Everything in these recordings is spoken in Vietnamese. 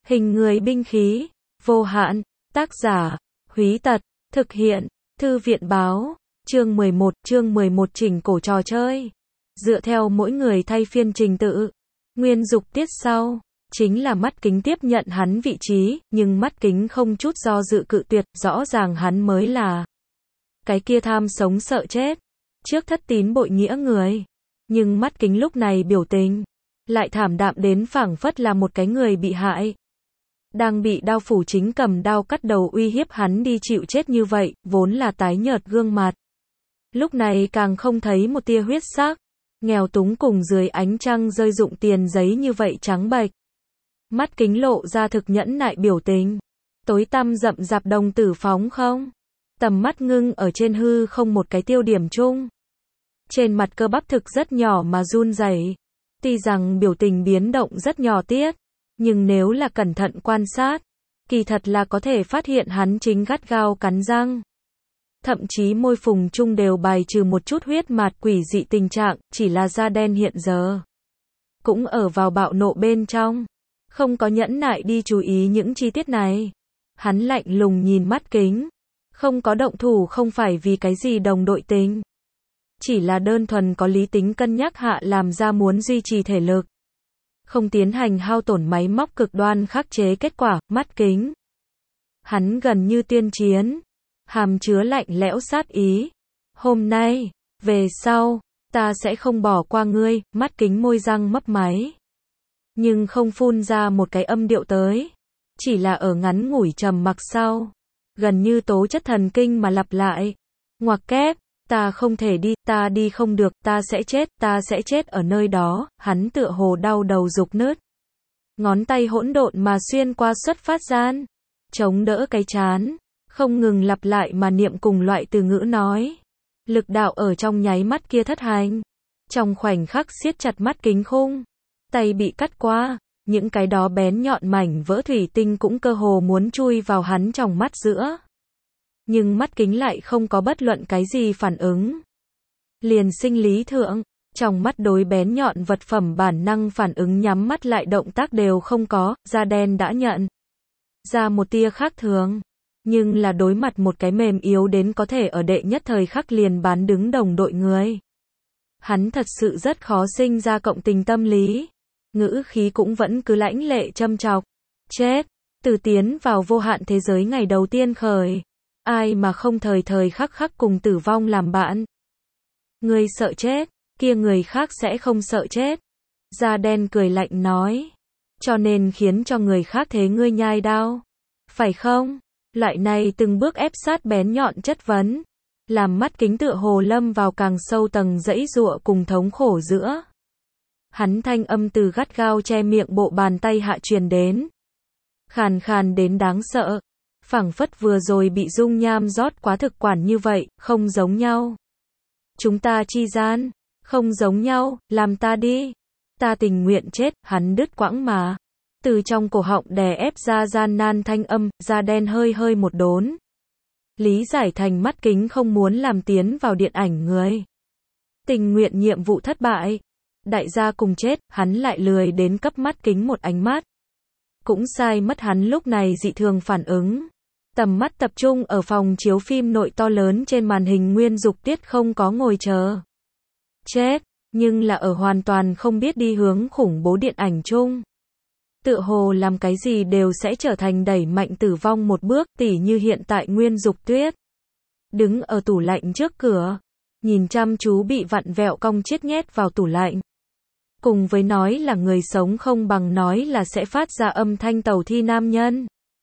Hình người binh khí, vô hạn, tác giả, Húy Tật, thực hiện, Thư viện báo, chương 11 chỉnh cổ trò chơi. Dựa theo mỗi người thay phiên trình tự. Nguyên dục tiết sau, chính là Mắt Kính tiếp nhận hắn vị trí, nhưng Mắt Kính không chút do dự cự tuyệt, rõ ràng hắn mới là cái kia tham sống sợ chết, trước thất tín bội nghĩa người. Nhưng Mắt Kính lúc này biểu tình lại thảm đạm đến phảng phất là một cái người bị hại, đang bị đao phủ chính cầm đao cắt đầu uy hiếp hắn đi chịu chết như vậy, vốn là tái nhợt gương mặt. Lúc này càng không thấy một tia huyết sắc, nghèo túng cùng dưới ánh trăng rơi rụng tiền giấy như vậy trắng bệch. Mắt Kính lộ ra thực nhẫn nại biểu tình. Tối tăm rậm rạp đồng tử phóng không. Tầm mắt ngưng ở trên hư không một cái tiêu điểm chung. Trên mặt cơ bắp thực rất nhỏ mà run rẩy. Tuy rằng biểu tình biến động rất nhỏ tiết, nhưng nếu là cẩn thận quan sát, kỳ thật là có thể phát hiện hắn chính gắt gao cắn răng. Thậm chí môi phùng chung đều bài trừ một chút huyết mạt quỷ dị tình trạng, chỉ là da đen hiện giờ cũng ở vào bạo nộ bên trong, không có nhẫn nại đi chú ý những chi tiết này. Hắn lạnh lùng nhìn Mắt Kính, không có động thủ không phải vì cái gì đồng đội tình, chỉ là đơn thuần có lý tính cân nhắc hạ làm ra muốn duy trì thể lực, không tiến hành hao tổn máy móc cực đoan khắc chế kết quả. Mắt Kính, hắn gần như tuyên chiến, hàm chứa lạnh lẽo sát ý. Hôm nay, về sau, ta sẽ không bỏ qua ngươi. Mắt Kính môi răng mấp máy, nhưng không phun ra một cái âm điệu tới, chỉ là ở ngắn ngủi trầm mặc sau, gần như tố chất thần kinh mà lặp lại. Ngoặc kép, ta không thể đi, ta đi không được, ta sẽ chết ở nơi đó. Hắn tựa hồ đau đầu rục nứt, ngón tay hỗn độn mà xuyên qua xuất phát gian, chống đỡ cái trán, không ngừng lặp lại mà niệm cùng loại từ ngữ nói. Lực đạo ở trong nháy mắt kia thất hành, trong khoảnh khắc siết chặt Mắt Kính khung, tay bị cắt qua, những cái đó bén nhọn mảnh vỡ thủy tinh cũng cơ hồ muốn chui vào hắn trong mắt giữa. Nhưng Mắt Kính lại không có bất luận cái gì phản ứng. Liền sinh lý thượng, trong mắt đối bén nhọn vật phẩm bản năng phản ứng nhắm mắt lại động tác đều không có. Da đen đã nhận ra một tia khác thường, nhưng là đối mặt một cái mềm yếu đến có thể ở đệ nhất thời khắc liền bán đứng đồng đội người, hắn thật sự rất khó sinh ra cộng tình tâm lý. Ngữ khí cũng vẫn cứ lãnh lệ châm chọc. Chết, từ tiến vào vô hạn thế giới ngày đầu tiên khởi, ai mà không thời thời khắc khắc cùng tử vong làm bạn. Ngươi sợ chết, kia người khác sẽ không sợ chết. Da đen cười lạnh nói. Cho nên khiến cho người khác thế ngươi nhai đao, phải không? Loại này từng bước ép sát bén nhọn chất vấn, làm Mắt Kính tựa hồ lâm vào càng sâu tầng dãy giụa cùng thống khổ giữa. Hắn thanh âm từ gắt gao che miệng bộ bàn tay hạ truyền đến, khàn khàn đến đáng sợ, phảng phất vừa rồi bị dung nham rót quá thực quản như vậy. Không giống nhau, chúng ta chi gian không giống nhau, làm ta đi, ta tình nguyện chết. Hắn đứt quãng mà từ trong cổ họng đè ép ra gian nan thanh âm. Da đen hơi một đốn, lý giải thành Mắt Kính không muốn làm tiến vào điện ảnh người, tình nguyện nhiệm vụ thất bại, đại gia cùng chết. Hắn lại lười đến cấp Mắt Kính một ánh mắt, cũng sai mất hắn lúc này dị thường phản ứng. Tầm mắt tập trung ở phòng chiếu phim nội to lớn trên màn hình. Nguyên dục tiết không có ngồi chờ chết, nhưng là ở hoàn toàn không biết đi hướng khủng bố điện ảnh chung, tựa hồ làm cái gì đều sẽ trở thành đẩy mạnh tử vong một bước. Tỉ như hiện tại Nguyên dục tuyết đứng ở tủ lạnh trước cửa, nhìn chăm chú bị vặn vẹo cong chiết nhét vào tủ lạnh, cùng với nói là người sống không bằng nói là sẽ phát ra âm thanh tàu thi nam nhân.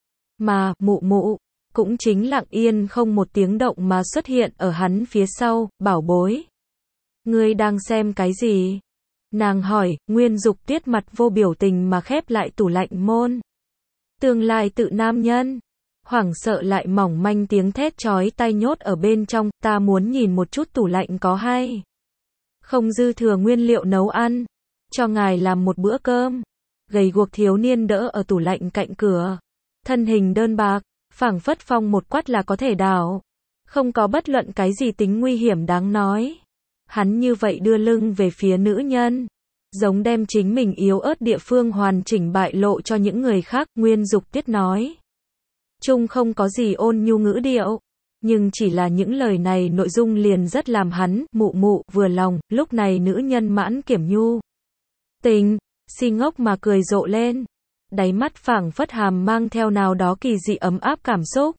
Mà mụ mụ cũng chính lặng yên không một tiếng động mà xuất hiện ở hắn phía sau. Bảo bối, ngươi đang xem cái gì? Nàng hỏi. Nguyên dục tiết mặt vô biểu tình mà khép lại tủ lạnh môn. Tương lai tự nam nhân, hoảng sợ lại mỏng manh tiếng thét chói tai nhốt ở bên trong. Ta muốn nhìn một chút tủ lạnh có hay không dư thừa nguyên liệu nấu ăn, cho ngài làm một bữa cơm. Gầy guộc thiếu niên đỡ ở tủ lạnh cạnh cửa, thân hình đơn bạc, phảng phất phong một quát là có thể đảo, không có bất luận cái gì tính nguy hiểm đáng nói. Hắn như vậy đưa lưng về phía nữ nhân, Giống đem chính mình yếu ớt địa phương hoàn chỉnh bại lộ cho những người khác, Nguyên Dục Tiết nói. Chung không có gì ôn nhu ngữ điệu, nhưng chỉ là những lời này nội dung liền rất làm hắn, mụ mụ, vừa lòng, lúc này nữ nhân mãn kiểm nhu. Tình, si ngốc mà cười rộ lên. Đáy mắt phảng phất hàm mang theo nào đó kỳ dị ấm áp cảm xúc.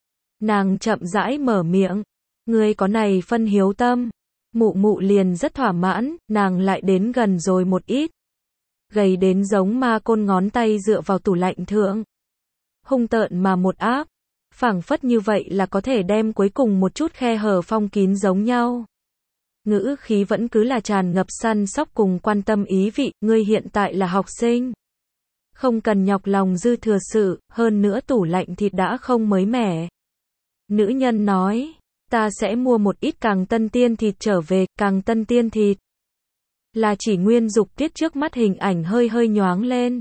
Nàng chậm rãi mở miệng. Ngươi có này phân hiếu tâm. Mụ mụ liền rất thỏa mãn, nàng lại đến gần rồi một ít. Gầy đến giống ma côn ngón tay dựa vào tủ lạnh thượng. Hung tợn mà một áp. Phảng phất như vậy là có thể đem cuối cùng một chút khe hở phong kín giống nhau. Ngữ khí vẫn cứ là tràn ngập săn sóc cùng quan tâm ý vị, ngươi hiện tại là học sinh. Không cần nhọc lòng dư thừa sự, hơn nữa tủ lạnh thịt đã không mới mẻ. Nữ nhân nói, ta sẽ mua một ít càng tân tiên thịt trở về, càng tân tiên thịt. Là chỉ Nguyên Dục Tiết trước mắt hình ảnh hơi hơi nhoáng lên.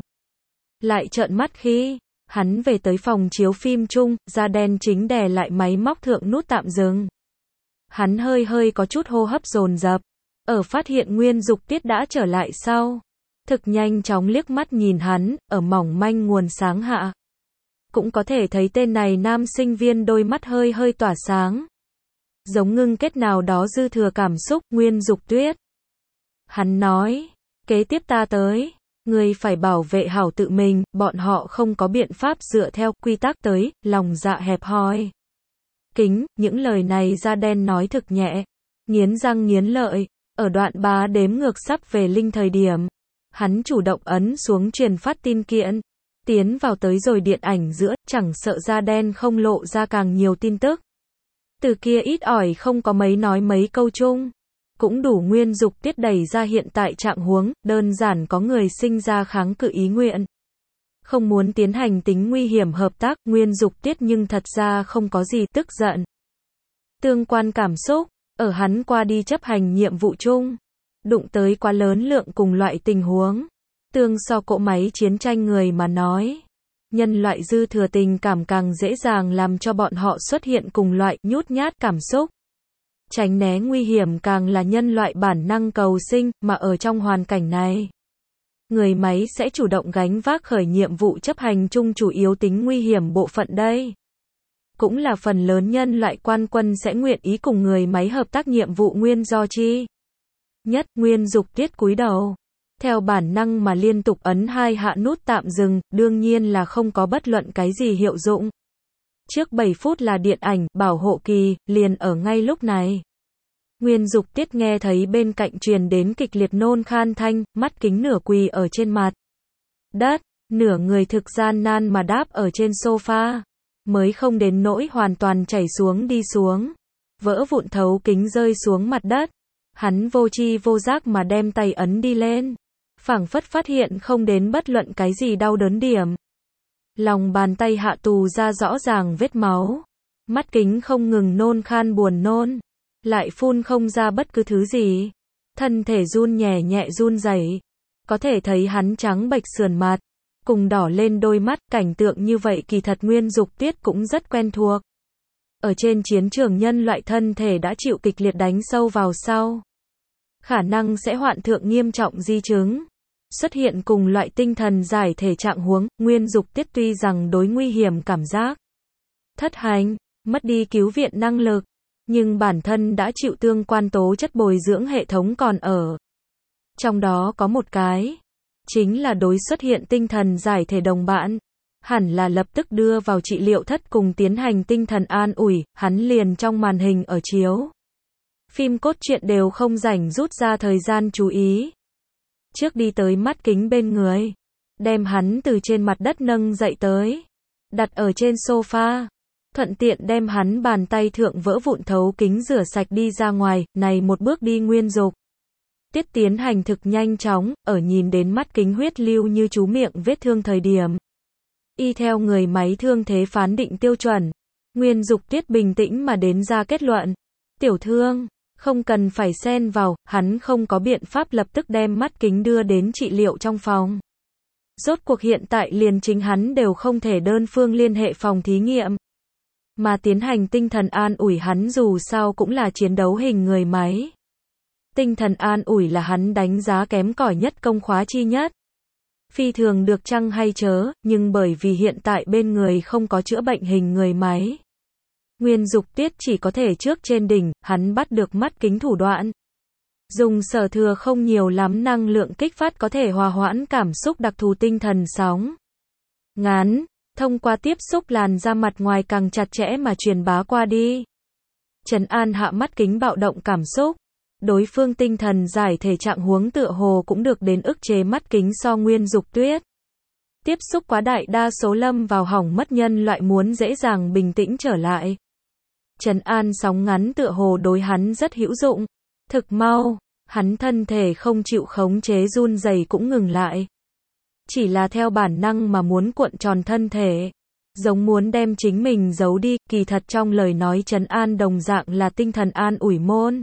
Lại trợn mắt khi hắn về tới phòng chiếu phim chung, da đen chính đè lại máy móc thượng nút tạm dừng. Hắn hơi hơi có chút hô hấp dồn dập. Ở phát hiện Nguyên Dục Tiết đã trở lại sau. Thực nhanh chóng liếc mắt nhìn hắn, ở mỏng manh nguồn sáng hạ. Cũng có thể thấy tên này nam sinh viên đôi mắt hơi hơi tỏa sáng. Giống ngưng kết nào đó dư thừa cảm xúc, Nguyên Dục Tuyết. Hắn nói, kế tiếp ta tới. Ngươi phải bảo vệ hảo tự mình, bọn họ không có biện pháp dựa theo quy tắc tới, lòng dạ hẹp hòi. Kính, những lời này da đen nói thực nhẹ, nghiến răng nghiến lợi, ở đoạn 3 đếm ngược sắp về linh thời điểm. Hắn chủ động ấn xuống truyền phát tin kiện, tiến vào tới rồi điện ảnh giữa, chẳng sợ da đen không lộ ra càng nhiều tin tức. Từ kia ít ỏi không có mấy nói mấy câu chung. Cũng đủ Nguyên Dục Tiết đẩy ra hiện tại trạng huống, đơn giản có người sinh ra kháng cự ý nguyện. Không muốn tiến hành tính nguy hiểm hợp tác, Nguyên Dục Tiết nhưng thật ra không có gì tức giận. Tương quan cảm xúc, ở hắn qua đi chấp hành nhiệm vụ chung, đụng tới quá lớn lượng cùng loại tình huống. Tương so cỗ máy chiến tranh người mà nói. Nhân loại dư thừa tình cảm càng dễ dàng làm cho bọn họ xuất hiện cùng loại nhút nhát cảm xúc. Tránh né nguy hiểm càng là nhân loại bản năng cầu sinh, mà ở trong hoàn cảnh này, người máy sẽ chủ động gánh vác khởi nhiệm vụ chấp hành chung chủ yếu tính nguy hiểm bộ phận đây. Cũng là phần lớn nhân loại quan quân sẽ nguyện ý cùng người máy hợp tác nhiệm vụ nguyên do chi. Nhất, Nguyên Dục Tiết cúi đầu. Theo bản năng mà liên tục ấn 2 hạ nút tạm dừng, đương nhiên là không có bất luận cái gì hiệu dụng. Trước 7 phút là điện ảnh, bảo hộ kỳ, liền ở ngay lúc này. Nguyên Dục Tiết nghe thấy bên cạnh truyền đến kịch liệt nôn khan thanh, mắt kính nửa quỳ ở trên mặt đất, nửa người thực gian nan mà đáp ở trên sofa. Mới không đến nỗi hoàn toàn chảy xuống đi xuống. Vỡ vụn thấu kính rơi xuống mặt đất. Hắn vô tri vô giác mà đem tay ấn đi lên. Phảng phất phát hiện không đến bất luận cái gì đau đớn điểm. Lòng bàn tay hạ tù ra rõ ràng vết máu. Mắt kính không ngừng nôn khan buồn nôn. Lại phun không ra bất cứ thứ gì. Thân thể run nhẹ nhẹ run rẩy. Có thể thấy hắn trắng bệch sườn mặt. Cùng đỏ lên đôi mắt, cảnh tượng như vậy kỳ thật Nguyên Dục Tiết cũng rất quen thuộc. Ở trên chiến trường nhân loại thân thể đã chịu kịch liệt đánh sâu vào sau. Khả năng sẽ hoạn thượng nghiêm trọng di chứng. Xuất hiện cùng loại tinh thần giải thể trạng huống, Nguyên Dục Tiết tuy rằng đối nguy hiểm cảm giác thất hành, mất đi cứu viện năng lực, nhưng bản thân đã chịu tương quan tố chất bồi dưỡng hệ thống còn ở. Trong đó có một cái, chính là đối xuất hiện tinh thần giải thể đồng bạn, hẳn là lập tức đưa vào trị liệu thất cùng tiến hành tinh thần an ủi, hắn liền trong màn hình ở chiếu. Phim cốt truyện đều không rảnh rút ra thời gian chú ý. Trước đi tới mắt kính bên người, đem hắn từ trên mặt đất nâng dậy tới, đặt ở trên sofa, thuận tiện đem hắn bàn tay thượng vỡ vụn thấu kính rửa sạch đi ra ngoài, này một bước đi Nguyên Dục Tiết tiến hành thực nhanh chóng, ở nhìn đến mắt kính huyết lưu như chú miệng vết thương thời điểm. Y theo người máy thương thế phán định tiêu chuẩn, Nguyên Dục Tiết bình tĩnh mà đến ra kết luận. Tiểu thương, không cần phải xen vào, hắn không có biện pháp lập tức đem mắt kính đưa đến trị liệu trong phòng. Rốt cuộc hiện tại liền chính hắn đều không thể đơn phương liên hệ phòng thí nghiệm. Mà tiến hành tinh thần an ủi hắn dù sao cũng là chiến đấu hình người máy. Tinh thần an ủi là hắn đánh giá kém cỏi nhất, công khóa chi nhất. Phi thường được chăng hay chớ, nhưng bởi vì hiện tại bên người không có chữa bệnh hình người máy. Nguyên Dục Tiết chỉ có thể trước trên đỉnh, hắn bắt được mắt kính thủ đoạn. Dùng sở thừa không nhiều lắm năng lượng kích phát có thể hòa hoãn cảm xúc đặc thù tinh thần sóng ngắn, thông qua tiếp xúc làn da mặt ngoài càng chặt chẽ mà truyền bá qua đi. Trấn an hạ mắt kính bạo động cảm xúc. Đối phương tinh thần giải thể trạng huống tựa hồ cũng được đến ức chế mắt kính so Nguyên Dục Tuyết. Tiếp xúc quá đại đa số lâm vào hỏng mất nhân loại muốn dễ dàng bình tĩnh trở lại. Trấn an sóng ngắn tựa hồ đối hắn rất hữu dụng. Thực mau, hắn thân thể không chịu khống chế run rẩy cũng ngừng lại. Chỉ là theo bản năng mà muốn cuộn tròn thân thể. Giống muốn đem chính mình giấu đi, kỳ thật trong lời nói trấn an đồng dạng là tinh thần an ủi môn.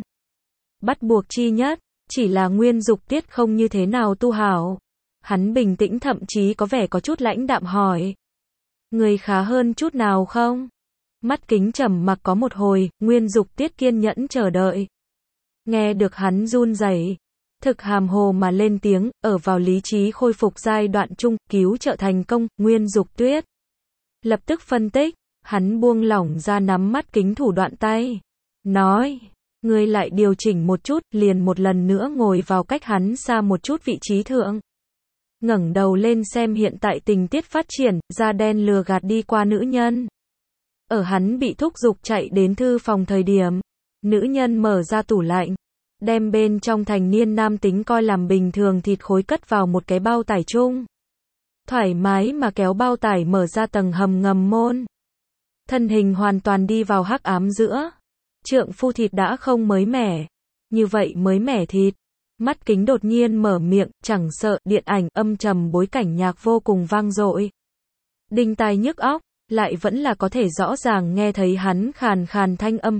Bắt buộc chi nhất, chỉ là Nguyên Dục Tiết không như thế nào tu hảo. Hắn bình tĩnh thậm chí có vẻ có chút lãnh đạm hỏi. Người khá hơn chút nào không? Mắt kính trầm mặc có một hồi, Nguyên Dục Tiết kiên nhẫn chờ đợi. Nghe được hắn run rẩy, thực hàm hồ mà lên tiếng, ở vào lý trí khôi phục giai đoạn chung, cứu trợ thành công, Nguyên Dục Tuyết. Lập tức phân tích, hắn buông lỏng ra nắm mắt kính thủ đoạn tay. Nói, ngươi lại điều chỉnh một chút, liền một lần nữa ngồi vào cách hắn xa một chút vị trí thượng. Ngẩng đầu lên xem hiện tại tình tiết phát triển, da đen lừa gạt đi qua nữ nhân. Ở hắn bị thúc giục chạy đến thư phòng thời điểm, nữ nhân mở ra tủ lạnh, đem bên trong thành niên nam tính coi làm bình thường thịt khối cất vào một cái bao tải chung. Thoải mái mà kéo bao tải mở ra tầng hầm ngầm môn. Thân hình hoàn toàn đi vào hắc ám giữa. Trượng phu thịt đã không mới mẻ. Như vậy mới mẻ thịt. Mắt kính đột nhiên mở miệng, chẳng sợ, điện ảnh âm trầm bối cảnh nhạc vô cùng vang dội. Đinh tai nhức óc, lại vẫn là có thể rõ ràng nghe thấy hắn khàn khàn thanh âm,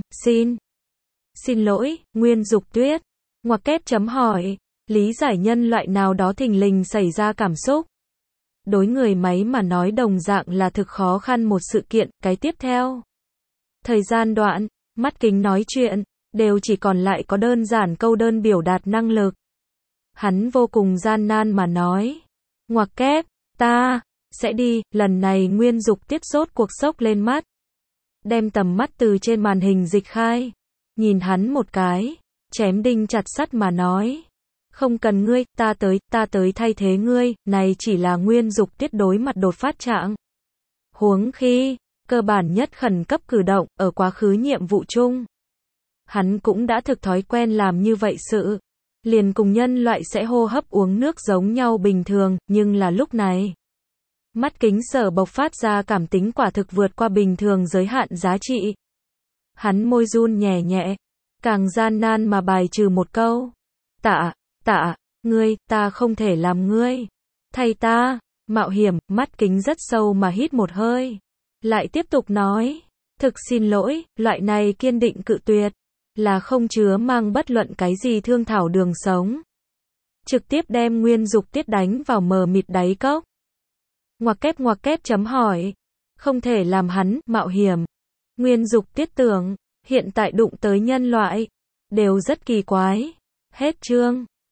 Xin lỗi, Nguyên Dục Tuyết. Ngoặc kép chấm hỏi, lý giải nhân loại nào đó thình lình xảy ra cảm xúc. Đối người máy mà nói đồng dạng là thực khó khăn một sự kiện, cái tiếp theo. Thời gian đoạn, mắt kính nói chuyện, đều chỉ còn lại có đơn giản câu đơn biểu đạt năng lực. Hắn vô cùng gian nan mà nói. Ngoặc kép, ta sẽ đi, lần này Nguyên Dục Tiết rốt cuộc sốc lên mắt. Đem tầm mắt từ trên màn hình dịch khai. Nhìn hắn một cái, chém đinh chặt sắt mà nói. Không cần ngươi, ta tới thay thế ngươi, này chỉ là Nguyên Dục Tiết đối mặt đột phát trạng. Huống khi, cơ bản nhất khẩn cấp cử động, ở quá khứ nhiệm vụ chung. Hắn cũng đã thực thói quen làm như vậy sự. Liền cùng nhân loại sẽ hô hấp uống nước giống nhau bình thường, nhưng là lúc này. Mắt kính sở bộc phát ra cảm tính quả thực vượt qua bình thường giới hạn giá trị. Hắn môi run nhẹ nhẹ, càng gian nan mà bài trừ một câu. Tạ, ngươi, ta không thể làm ngươi. Thay ta, mạo hiểm, mắt kính rất sâu mà hít một hơi. Lại tiếp tục nói, thực xin lỗi, loại này kiên định cự tuyệt, là không chứa mang bất luận cái gì thương thảo đường sống. Trực tiếp đem Nguyên Dục Tiết đánh vào mờ mịt đáy cốc. Ngoặc kép chấm hỏi, không thể làm hắn, mạo hiểm. Nguyên Dục Tiết tưởng, hiện tại đụng tới nhân loại, đều rất kỳ quái. Hết chương.